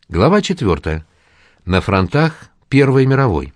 Глава 4. На фронтах Первой мировой.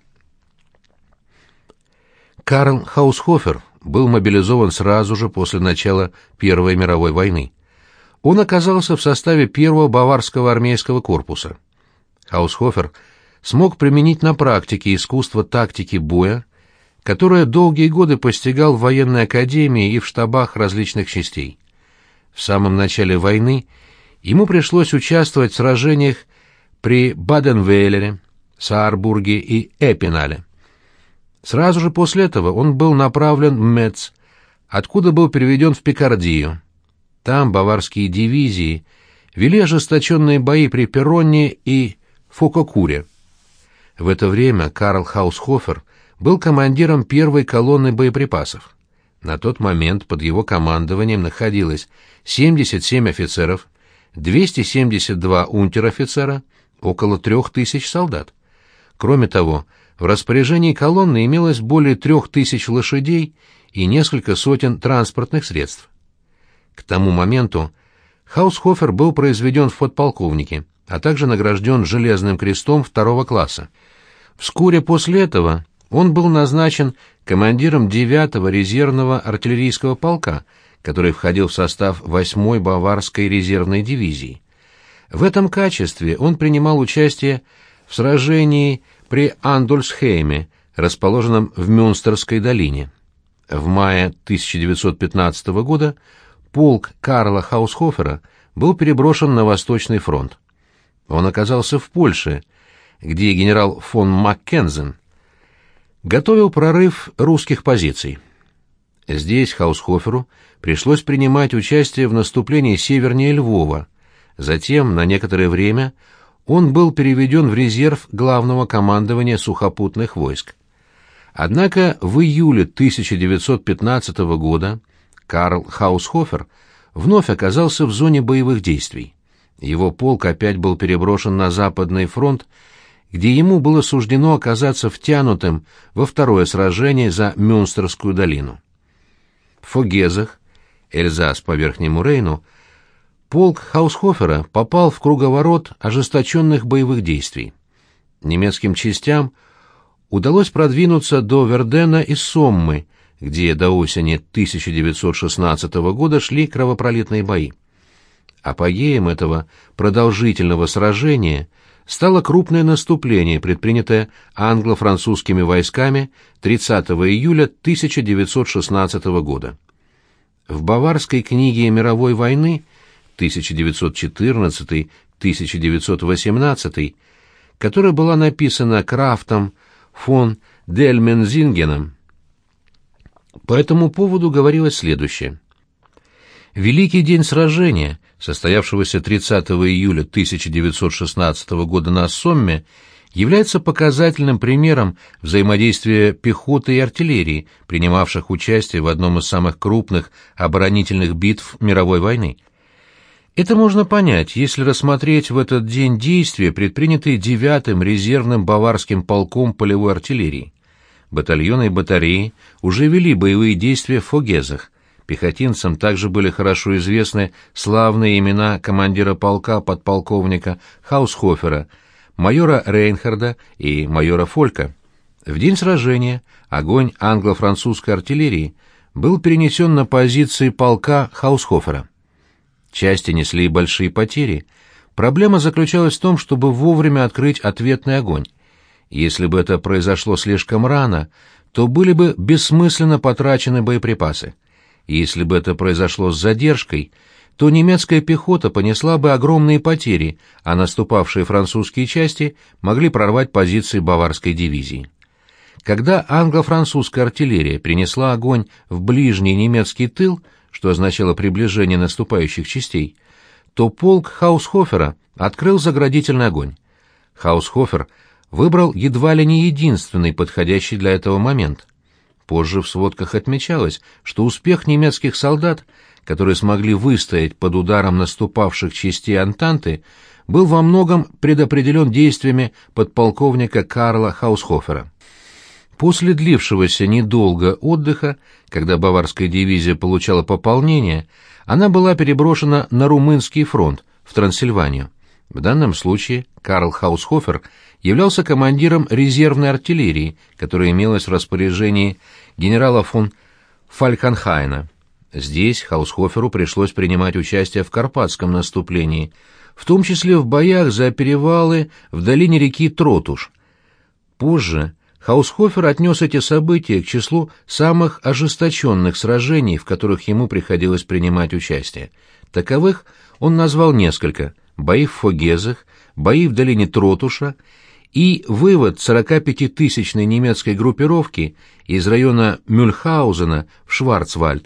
Карл Хаусхофер был мобилизован сразу же после начала Первой мировой войны. Он оказался в составе первого баварского армейского корпуса. Хаусхофер смог применить на практике искусство тактики боя, которое долгие годы постигал в военной академии и в штабах различных частей. В самом начале войны ему пришлось участвовать в сражениях при Баденвейлере, Саарбурге и Эпинале. Сразу же после этого он был направлен в Мец, откуда был переведен в Пикардию. Там баварские дивизии вели ожесточенные бои при Перронне и Фококуре. В это время Карл Хаусхофер был командиром первой колонны боеприпасов. На тот момент под его командованием находилось 77 офицеров, 272 унтер-офицера, около 3000 солдат. Кроме того, в распоряжении колонны имелось более 3000 лошадей и несколько сотен транспортных средств. К тому моменту Хаусхофер был произведен в подполковники, а также награжден Железным крестом 2-го класса. Вскоре после этого он был назначен командиром 9-го резервного артиллерийского полка, который входил в состав 8-й баварской резервной дивизии. В этом качестве он принимал участие в сражении при Андольсхейме, расположенном в Мюнстерской долине. В мае 1915 года полк Карла Хаусхофера был переброшен на Восточный фронт. Он оказался в Польше, где генерал фон Маккензен готовил прорыв русских позиций. Здесь Хаусхоферу пришлось принимать участие в наступлении севернее Львова. Затем, на некоторое время, он был переведен в резерв главного командования сухопутных войск. Однако в июле 1915 года Карл Хаусхофер вновь оказался в зоне боевых действий. Его полк опять был переброшен на Западный фронт, где ему было суждено оказаться втянутым во второе сражение за Мюнстерскую долину. В Фогезах, Эльзас по Верхнему Рейну, полк Хаусхофера попал в круговорот ожесточенных боевых действий. Немецким частям удалось продвинуться до Вердена и Соммы, где до осени 1916 года шли кровопролитные бои. Апогеем этого продолжительного сражения стало крупное наступление, предпринятое англо-французскими войсками 30 июля 1916 года. В баварской книге мировой войны 1914-1918, которая была написана Крафтом фон Дельмензингеном, по этому поводу говорилось следующее. Великий день сражения, состоявшегося 30 июля 1916 года на Сомме, является показательным примером взаимодействия пехоты и артиллерии, принимавших участие в одном из самых крупных оборонительных битв мировой войны. Это можно понять, если рассмотреть в этот день действия, предпринятые 9-м резервным баварским полком полевой артиллерии. Батальоны и батареи уже вели боевые действия в Фогезах. Пехотинцам также были хорошо известны славные имена командира полка подполковника Хаусхофера, майора Рейнхарда и майора Фолька. В день сражения огонь англо-французской артиллерии был перенесен на позиции полка Хаусхофера. Части несли большие потери. Проблема заключалась в том, чтобы вовремя открыть ответный огонь. Если бы это произошло слишком рано, то были бы бессмысленно потрачены боеприпасы. Если бы это произошло с задержкой, то немецкая пехота понесла бы огромные потери, а наступавшие французские части могли прорвать позиции баварской дивизии. Когда англо-французская артиллерия принесла огонь в ближний немецкий тыл, что означало приближение наступающих частей, то полк Хаусхофера открыл заградительный огонь. Хаусхофер выбрал едва ли не единственный подходящий для этого момент. Позже в сводках отмечалось, что успех немецких солдат, которые смогли выстоять под ударом наступавших частей Антанты, был во многом предопределен действиями подполковника Карла Хаусхофера. После длившегося недолго отдыха, когда баварская дивизия получала пополнение, она была переброшена на Румынский фронт, в Трансильванию. В данном случае Карл Хаусхофер являлся командиром резервной артиллерии, которая имелась в распоряжении генерала фон Фалькенхайна. Здесь Хаусхоферу пришлось принимать участие в Карпатском наступлении, в том числе в боях за перевалы в долине реки Тротуш. Позже Хаусхофер отнес эти события к числу самых ожесточенных сражений, в которых ему приходилось принимать участие. Таковых он назвал несколько: бои в Фогезах, бои в долине Тротуша и вывод 45-тысячной немецкой группировки из района Мюльхаузена в Шварцвальд,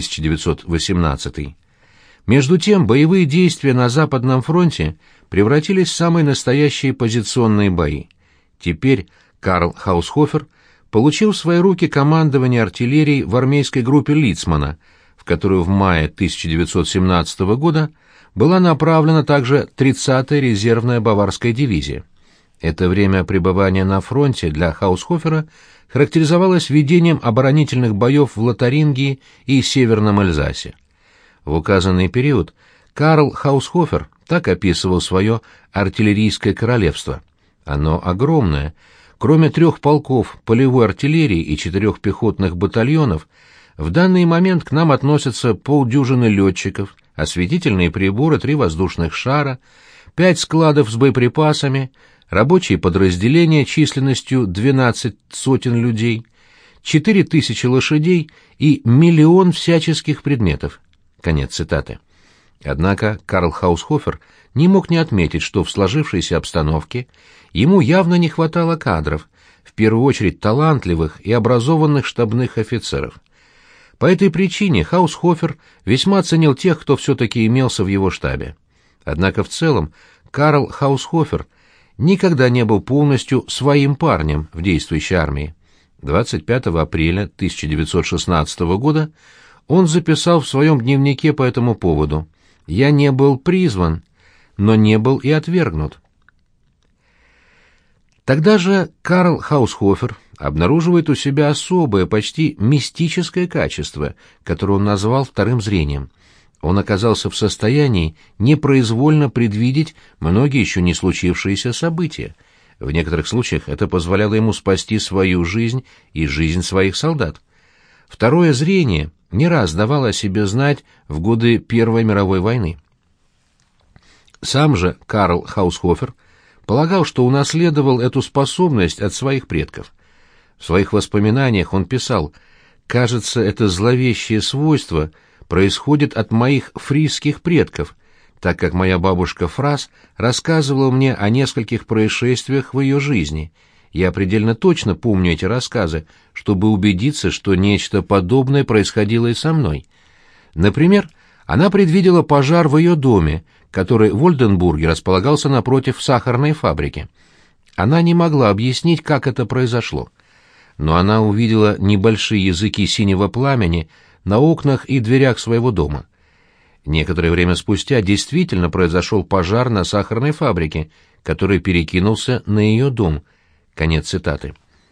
1918. Между тем, боевые действия на Западном фронте превратились в самые настоящие позиционные бои. Теперь Карл Хаусхофер получил в свои руки командование артиллерией в армейской группе Лицмана, в которую в мае 1917 года была направлена также 30-я резервная баварская дивизия. Это время пребывания на фронте для Хаусхофера характеризовалось ведением оборонительных боев в Лотарингии и Северном Эльзасе. В указанный период Карл Хаусхофер так описывал свое артиллерийское королевство. Оно огромное. Кроме 3 полков полевой артиллерии и 4 пехотных батальонов, в данный момент к нам относятся полдюжины летчиков, осветительные приборы, 3 воздушных шара, 5 складов с боеприпасами, рабочие подразделения численностью 12 сотен людей, 4000 лошадей и миллион всяческих предметов. Конец цитаты. Однако Карл Хаусхофер не мог не отметить, что в сложившейся обстановке ему явно не хватало кадров, в первую очередь талантливых и образованных штабных офицеров. По этой причине Хаусхофер весьма ценил тех, кто все-таки имелся в его штабе. Однако в целом Карл Хаусхофер никогда не был полностью своим парнем в действующей армии. 25 апреля 1916 года он записал в своем дневнике по этому поводу: «Я не был призван, но не был и отвергнут». Тогда же Карл Хаусхофер обнаруживает у себя особое, почти мистическое качество, которое он назвал вторым зрением. Он оказался в состоянии непроизвольно предвидеть многие еще не случившиеся события. В некоторых случаях это позволяло ему спасти свою жизнь и жизнь своих солдат. Второе зрение не раз давало о себе знать в годы Первой мировой войны. Сам же Карл Хаусхофер полагал, что унаследовал эту способность от своих предков. В своих воспоминаниях он писал: «Кажется, это зловещее свойство происходит от моих фрисских предков, так как моя бабушка Фрас рассказывала мне о нескольких происшествиях в ее жизни. Я предельно точно помню эти рассказы, чтобы убедиться, что нечто подобное происходило и со мной. Например, она предвидела пожар в ее доме, который в Ольденбурге располагался напротив сахарной фабрики. Она не могла объяснить, как это произошло. Но она увидела небольшие языки синего пламени на окнах и дверях своего дома. Некоторое время спустя действительно произошел пожар на сахарной фабрике, который перекинулся на ее дом». Конец цитаты.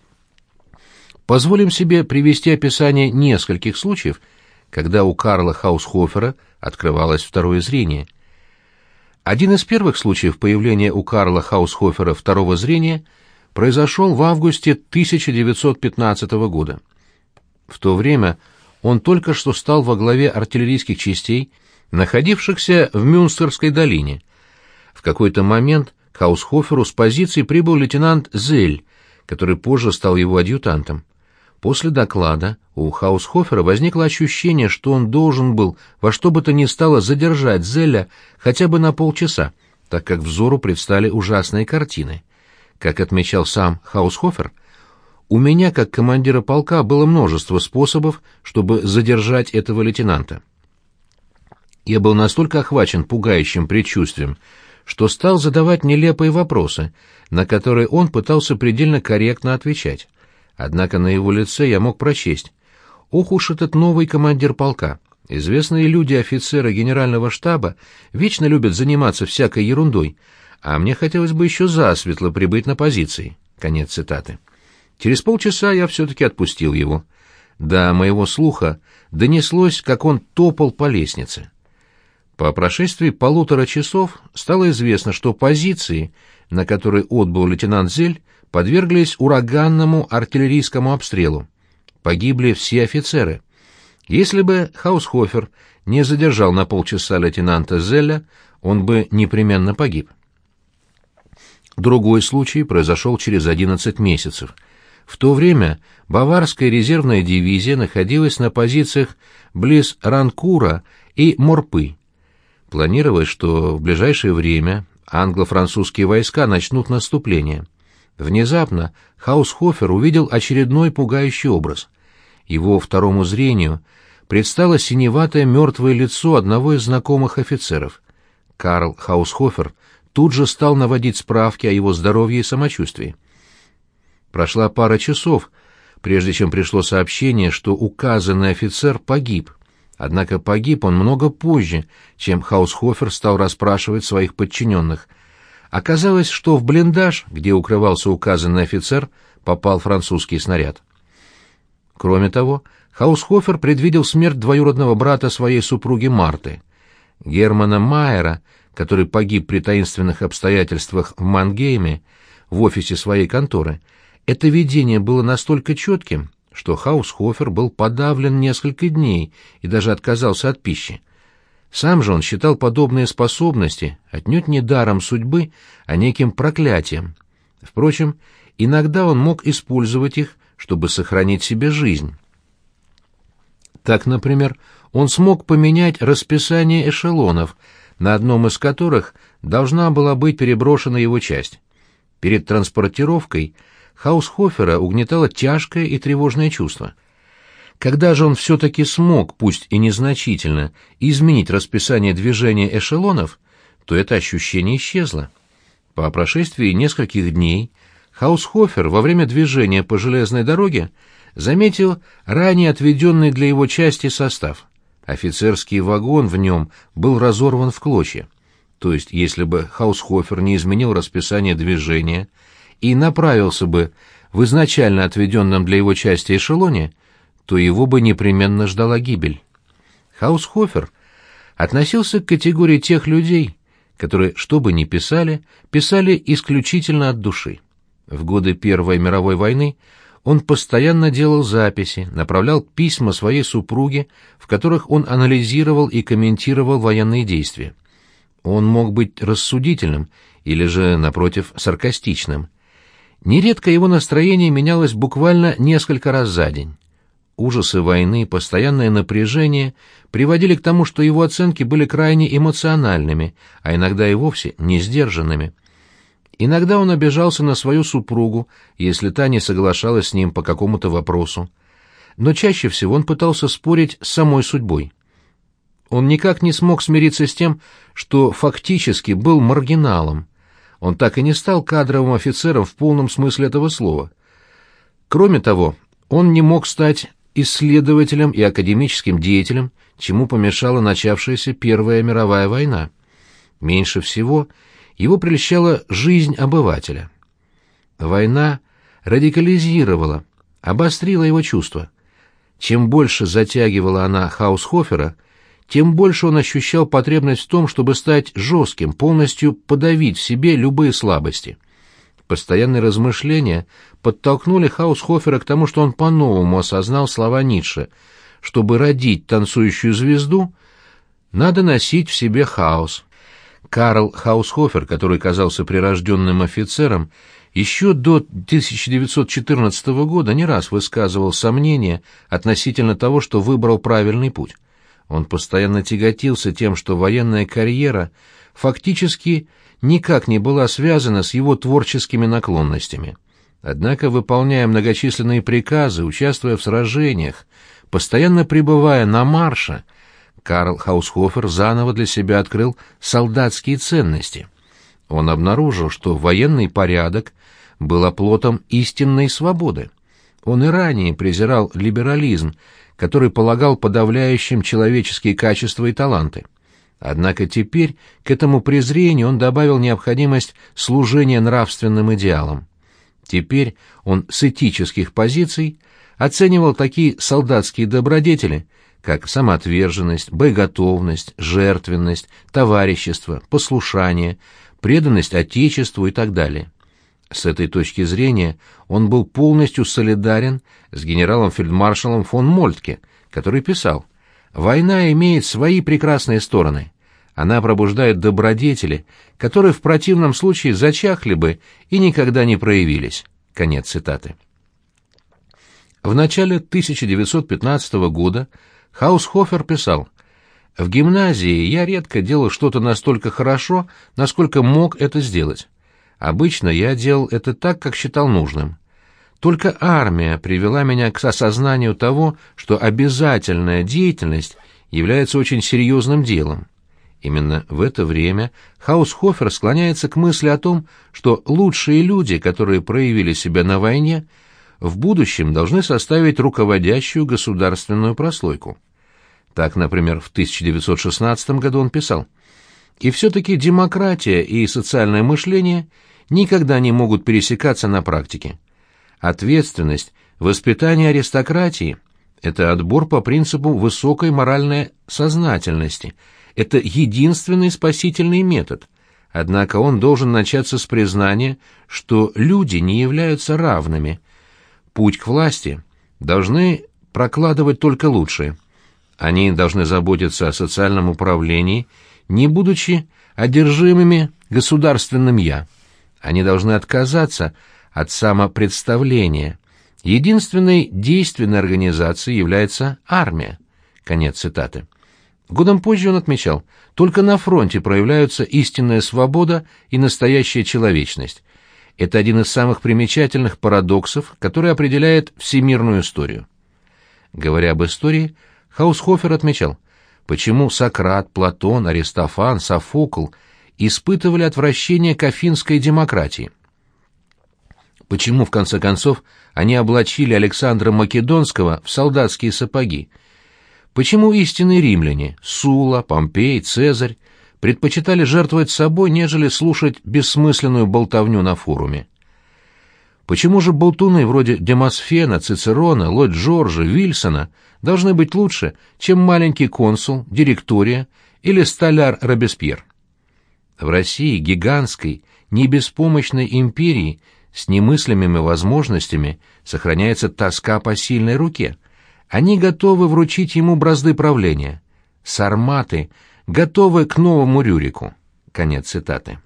Позволим себе привести описание нескольких случаев, когда у Карла Хаусхофера открывалось второе зрение. Один из первых случаев появления у Карла Хаусхофера второго зрения произошел в августе 1915 года. В то время он только что стал во главе артиллерийских частей, находившихся в Мюнстерской долине. В какой-то момент к Хаусхоферу с позиции прибыл лейтенант Зель, который позже стал его адъютантом. После доклада у Хаусхофера возникло ощущение, что он должен был во что бы то ни стало задержать Зеля хотя бы на полчаса, так как взору предстали ужасные картины. Как отмечал сам Хаусхофер, у меня, как командира полка, было множество способов, чтобы задержать этого лейтенанта. Я был настолько охвачен пугающим предчувствием, что стал задавать нелепые вопросы, на которые он пытался предельно корректно отвечать. Однако на его лице я мог прочесть: «Ох уж этот новый командир полка! Известные люди, офицеры генерального штаба, вечно любят заниматься всякой ерундой, а мне хотелось бы еще засветло прибыть на позиции». Конец цитаты. Через полчаса я все-таки отпустил его. До моего слуха донеслось, как он топал по лестнице. По прошествии 1,5 часов стало известно, что позиции, на которые отбыл лейтенант Зель, подверглись ураганному артиллерийскому обстрелу. Погибли все офицеры. Если бы Хаусхофер не задержал на полчаса лейтенанта Зелля, он бы непременно погиб. Другой случай произошел через 11 месяцев. В то время Баварская резервная дивизия находилась на позициях близ Ранкура и Морпы. Планировалось, что в ближайшее время англо-французские войска начнут наступление. Внезапно Хаусхофер увидел очередной пугающий образ. Его второму зрению предстало синеватое мертвое лицо одного из знакомых офицеров. Карл Хаусхофер тут же стал наводить справки о его здоровье и самочувствии. Прошла пара часов, прежде чем пришло сообщение, что указанный офицер погиб. Однако погиб он много позже, чем Хаусхофер стал расспрашивать своих подчиненных. Оказалось, что в блиндаж, где укрывался указанный офицер, попал французский снаряд. Кроме того, Хаусхофер предвидел смерть двоюродного брата своей супруги Марты. Германа Майера, который погиб при таинственных обстоятельствах в Мангейме, в офисе своей конторы, это видение было настолько четким, что Хаусхофер был подавлен несколько дней и даже отказался от пищи. Сам же он считал подобные способности отнюдь не даром судьбы, а неким проклятием. Впрочем, иногда он мог использовать их, чтобы сохранить себе жизнь. Так, например, он смог поменять расписание эшелонов, на одном из которых должна была быть переброшена его часть. Перед транспортировкой Хаусхофера угнетало тяжкое и тревожное чувство. Когда же он все-таки смог, пусть и незначительно, изменить расписание движения эшелонов, то это ощущение исчезло. По прошествии нескольких дней Хаусхофер во время движения по железной дороге заметил ранее отведенный для его части состав. Офицерский вагон в нем был разорван в клочья. То есть, если бы Хаусхофер не изменил расписание движения и направился бы в изначально отведенном для его части эшелоне, то его бы непременно ждала гибель. Хаусхофер относился к категории тех людей, которые, что бы ни писали, писали исключительно от души. В годы Первой мировой войны он постоянно делал записи, направлял письма своей супруге, в которых он анализировал и комментировал военные действия. Он мог быть рассудительным или же, напротив, саркастичным. Нередко его настроение менялось буквально несколько раз за день. Ужасы войны, постоянное напряжение приводили к тому, что его оценки были крайне эмоциональными, а иногда и вовсе не сдержанными. Иногда он обижался на свою супругу, если та не соглашалась с ним по какому-то вопросу. Но чаще всего он пытался спорить с самой судьбой. Он никак не смог смириться с тем, что фактически был маргиналом. Он так и не стал кадровым офицером в полном смысле этого слова. Кроме того, он не мог стать исследователем и академическим деятелем, чему помешала начавшаяся Первая мировая война. Меньше всего его прельщала жизнь обывателя. Война радикализировала, обострила его чувства. Чем больше затягивала она Хаусхофера, тем больше он ощущал потребность в том, чтобы стать жестким, полностью подавить в себе любые слабости. Постоянные размышления подтолкнули Хаусхофера к тому, что он по-новому осознал слова Ницше: чтобы родить танцующую звезду, надо носить в себе хаос. Карл Хаусхофер, который казался прирожденным офицером, еще до 1914 года не раз высказывал сомнения относительно того, что выбрал правильный путь. Он постоянно тяготился тем, что военная карьера фактически никак не была связана с его творческими наклонностями. Однако, выполняя многочисленные приказы, участвуя в сражениях, постоянно пребывая на марше, Карл Хаусхофер заново для себя открыл солдатские ценности. Он обнаружил, что военный порядок был оплотом истинной свободы. Он и ранее презирал либерализм, который полагал подавляющим человеческие качества и таланты. Однако теперь к этому презрению он добавил необходимость служения нравственным идеалам. Теперь он с этических позиций оценивал такие солдатские добродетели, как самоотверженность, боеготовность, жертвенность, товарищество, послушание, преданность Отечеству и так далее. С этой точки зрения он был полностью солидарен с генералом-фельдмаршалом фон Мольтке, который писал: «Война имеет свои прекрасные стороны. Она пробуждает добродетели, которые в противном случае зачахли бы и никогда не проявились». Конец цитаты. В начале 1915 года Хаусхофер писал: «В гимназии я редко делал что-то настолько хорошо, насколько мог это сделать. Обычно я делал это так, как считал нужным. Только армия привела меня к осознанию того, что обязательная деятельность является очень серьезным делом». Именно в это время Хаусхофер склоняется к мысли о том, что лучшие люди, которые проявили себя на войне, в будущем должны составить руководящую государственную прослойку. Так, например, в 1916 году он писал: «И все-таки демократия и социальное мышление никогда не могут пересекаться на практике. Ответственность, воспитание аристократии – это отбор по принципу высокой моральной сознательности, это единственный спасительный метод, однако он должен начаться с признания, что люди не являются равными. Путь к власти должны прокладывать только лучшие. Они должны заботиться о социальном управлении, не будучи одержимыми государственным «я». Они должны отказаться от самопредставления. Единственной действенной организацией является армия». Конец цитаты. Годом позже он отмечал: «Только на фронте проявляются истинная свобода и настоящая человечность. Это один из самых примечательных парадоксов, который определяет всемирную историю». Говоря об истории, Хаусхофер отмечал: почему Сократ, Платон, Аристофан, Софокл испытывали отвращение к афинской демократии. Почему, в конце концов, они облачили Александра Македонского в солдатские сапоги? Почему истинные римляне, Сула, Помпей, Цезарь, предпочитали жертвовать собой, нежели слушать бессмысленную болтовню на форуме? Почему же болтуны вроде Демосфена, Цицерона, Ллойд Джорджа, Вильсона должны быть лучше, чем маленький консул, директория или столяр Робеспьер? В России, гигантской, не беспомощной империи с немыслимыми возможностями, сохраняется тоска по сильной руке. Они готовы вручить ему бразды правления. Сарматы готовы к новому Рюрику. Конец цитаты.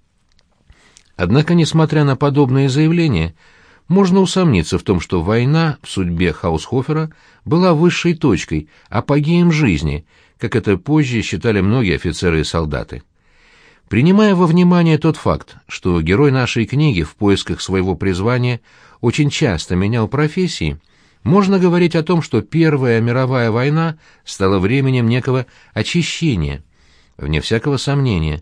Однако, несмотря на подобные заявления, можно усомниться в том, что война в судьбе Хаусхофера была высшей точкой, апогеем жизни, как это позже считали многие офицеры и солдаты. Принимая во внимание тот факт, что герой нашей книги в поисках своего призвания очень часто менял профессии, можно говорить о том, что Первая мировая война стала временем некого очищения. Вне всякого сомнения,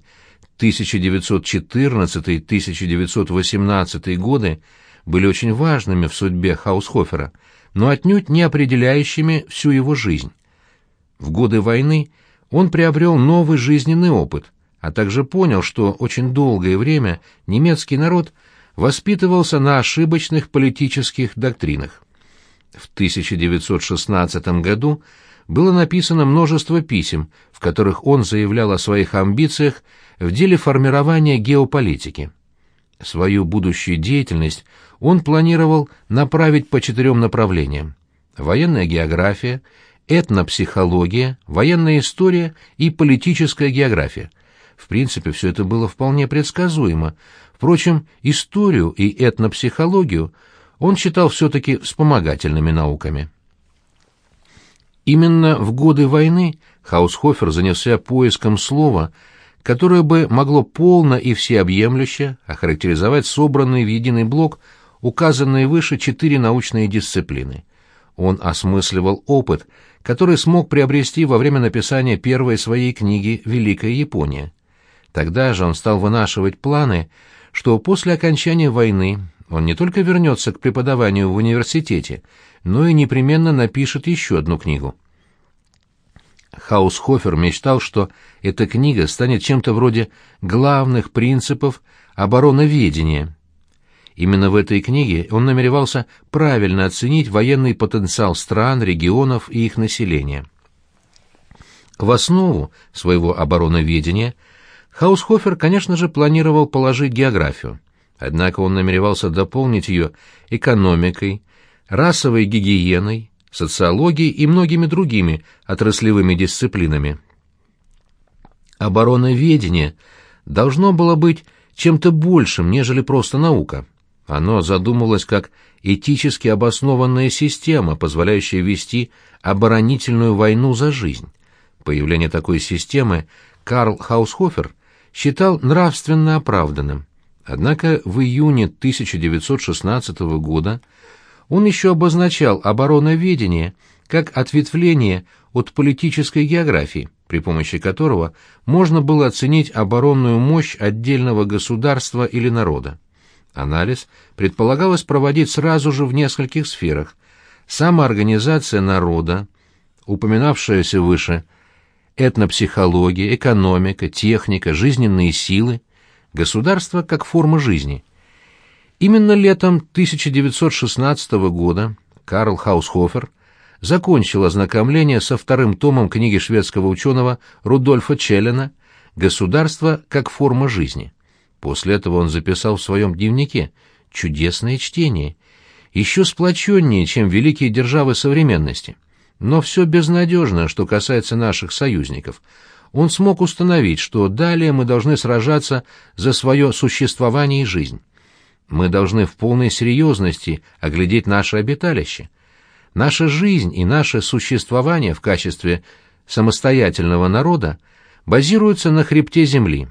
1914-1918 годы были очень важными в судьбе Хаусхофера, но отнюдь не определяющими всю его жизнь. В годы войны он приобрел новый жизненный опыт, а также понял, что очень долгое время немецкий народ воспитывался на ошибочных политических доктринах. В 1916 году было написано множество писем, в которых он заявлял о своих амбициях в деле формирования геополитики. Свою будущую деятельность он планировал направить по 4 направлениям: военная география, этнопсихология, военная история и политическая география. В принципе, все это было вполне предсказуемо. Впрочем, историю и этнопсихологию он считал все-таки вспомогательными науками. Именно в годы войны Хаусхофер занялся поиском слова, которое бы могло полно и всеобъемлюще охарактеризовать собранные в единый блок указанные выше 4 научные дисциплины. Он осмысливал опыт, который смог приобрести во время написания первой своей книги «Великая Япония». Тогда же он стал вынашивать планы, что после окончания войны он не только вернется к преподаванию в университете, но и непременно напишет еще одну книгу. Хаусхофер мечтал, что эта книга станет чем-то вроде главных принципов обороноведения. Именно в этой книге он намеревался правильно оценить военный потенциал стран, регионов и их населения. В основу своего обороноведения Хаусхофер, конечно же, планировал положить географию, однако он намеревался дополнить ее экономикой, расовой гигиеной, социологией и многими другими отраслевыми дисциплинами. Обороноведение должно было быть чем-то большим, нежели просто наука. Оно задумывалось как этически обоснованная система, позволяющая вести оборонительную войну за жизнь. Появление такой системы Карл Хаусхофер считал нравственно оправданным. Однако в июне 1916 года он еще обозначал обороноведение как ответвление от политической географии, при помощи которого можно было оценить оборонную мощь отдельного государства или народа. Анализ предполагалось проводить сразу же в нескольких сферах: самоорганизация народа, упоминавшаяся выше, этнопсихология, экономика, техника, жизненные силы, государство как форма жизни. Именно летом 1916 года Карл Хаусхофер закончил ознакомление со вторым томом книги шведского ученого Рудольфа Челлена «Государство как форма жизни». После этого он записал в своем дневнике: «Чудесное чтение, еще сплоченнее, чем великие державы современности. Но все безнадежно, что касается наших союзников. Он смог установить, что далее мы должны сражаться за свое существование и жизнь. Мы должны в полной серьезности оглядеть наше обиталище. Наша жизнь и наше существование в качестве самостоятельного народа базируются на хребте земли».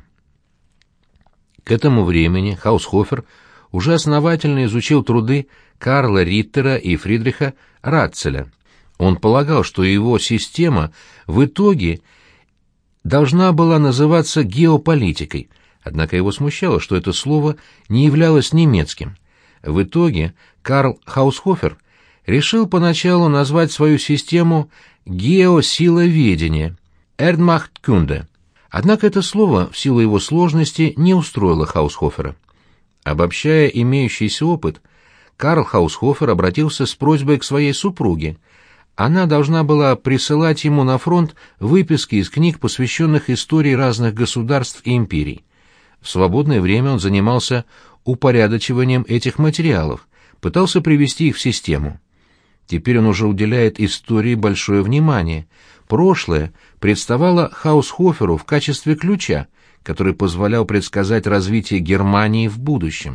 К этому времени Хаусхофер уже основательно изучил труды Карла Риттера и Фридриха Ратцеля. Он полагал, что его система в итоге должна была называться геополитикой, однако его смущало, что это слово не являлось немецким. В итоге Карл Хаусхофер решил поначалу назвать свою систему геосиловедение (Erdmachtkунde). Однако это слово, в силу его сложности, не устроило Хаусхофера. Обобщая имеющийся опыт, Карл Хаусхофер обратился с просьбой к своей супруге. Она должна была присылать ему на фронт выписки из книг, посвященных истории разных государств и империй. В свободное время он занимался упорядочиванием этих материалов, пытался привести их в систему. Теперь он уже уделяет истории большое внимание. Прошлое представало Хаусхоферу в качестве ключа, который позволял предсказать развитие Германии в будущем.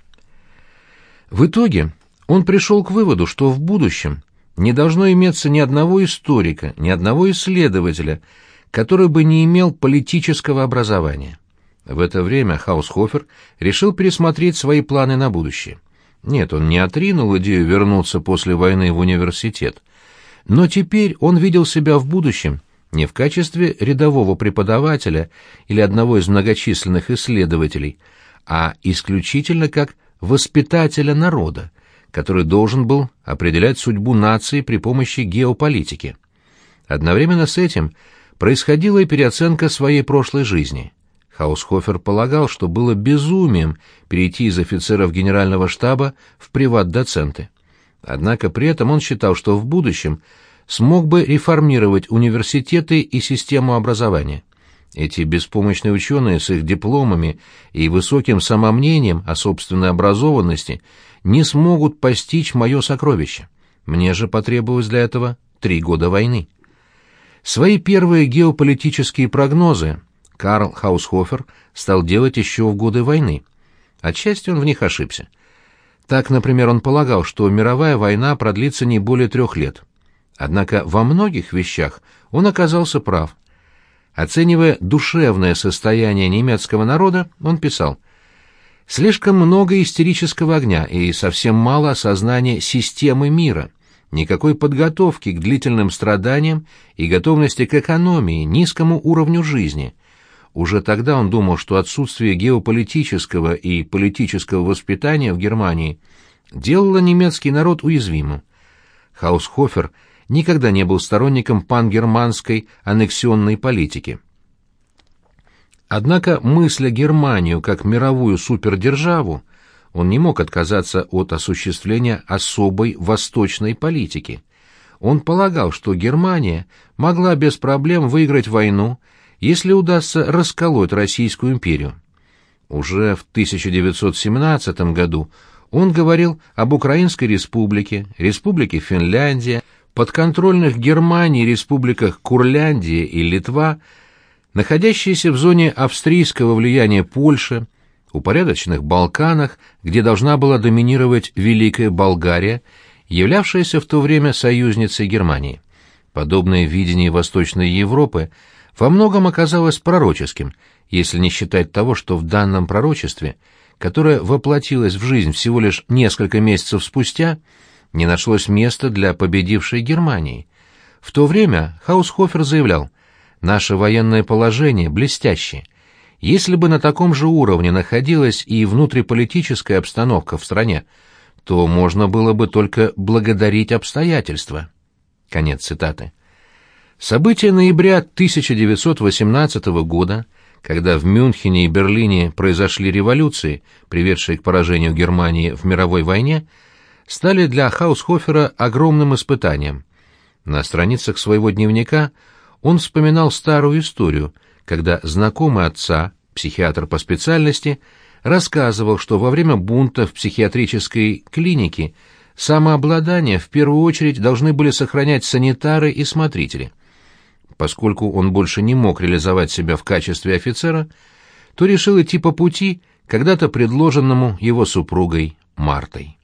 В итоге он пришел к выводу, что в будущем не должно иметься ни одного историка, ни одного исследователя, который бы не имел политического образования. В это время Хаусхофер решил пересмотреть свои планы на будущее. Нет, он не отринул идею вернуться после войны в университет, но теперь он видел себя в будущем не в качестве рядового преподавателя или одного из многочисленных исследователей, а исключительно как воспитателя народа, который должен был определять судьбу нации при помощи геополитики. Одновременно с этим происходила и переоценка своей прошлой жизни. Хаусхофер полагал, что было безумием перейти из офицеров генерального штаба в приват-доценты. Однако при этом он считал, что в будущем смог бы реформировать университеты и систему образования. Эти беспомощные ученые с их дипломами и высоким самомнением о собственной образованности не смогут постичь мое сокровище. Мне же потребовалось для этого 3 года войны. Свои первые геополитические прогнозы Карл Хаусхофер стал делать еще в годы войны. Отчасти он в них ошибся. Так, например, он полагал, что мировая война продлится не более 3 лет. Однако во многих вещах он оказался прав. Оценивая душевное состояние немецкого народа, он писал: «Слишком много истерического огня и совсем мало осознания системы мира, никакой подготовки к длительным страданиям и готовности к экономии, низкому уровню жизни». Уже тогда он думал, что отсутствие геополитического и политического воспитания в Германии делало немецкий народ уязвимым. Хаусхофер никогда не был сторонником пангерманской аннексионной политики. Однако, мысля Германию как мировую супердержаву, он не мог отказаться от осуществления особой восточной политики. Он полагал, что Германия могла без проблем выиграть войну, если удастся расколоть Российскую империю. Уже в 1917 году он говорил об Украинской республике, Республике Финляндия, подконтрольных Германии республиках Курляндия и Литва, находящиеся в зоне австрийского влияния Польши, упорядоченных Балканах, где должна была доминировать Великая Болгария, являвшаяся в то время союзницей Германии. Подобное видение Восточной Европы во многом оказалось пророческим, если не считать того, что в данном пророчестве, которое воплотилось в жизнь всего лишь несколько месяцев спустя, не нашлось места для победившей Германии. В то время Хаусхофер заявлял: «Наше военное положение блестящее. Если бы на таком же уровне находилась и внутриполитическая обстановка в стране, то можно было бы только благодарить обстоятельства». Конец цитаты. События ноября 1918 года, когда в Мюнхене и Берлине произошли революции, приведшие к поражению Германии в мировой войне, стали для Хаусхофера огромным испытанием. На страницах своего дневника он вспоминал старую историю, когда знакомый отца, психиатр по специальности, рассказывал, что во время бунта в психиатрической клинике самообладание в первую очередь должны были сохранять санитары и смотрители. Поскольку он больше не мог реализовать себя в качестве офицера, то решил идти по пути, когда-то предложенному его супругой Мартой.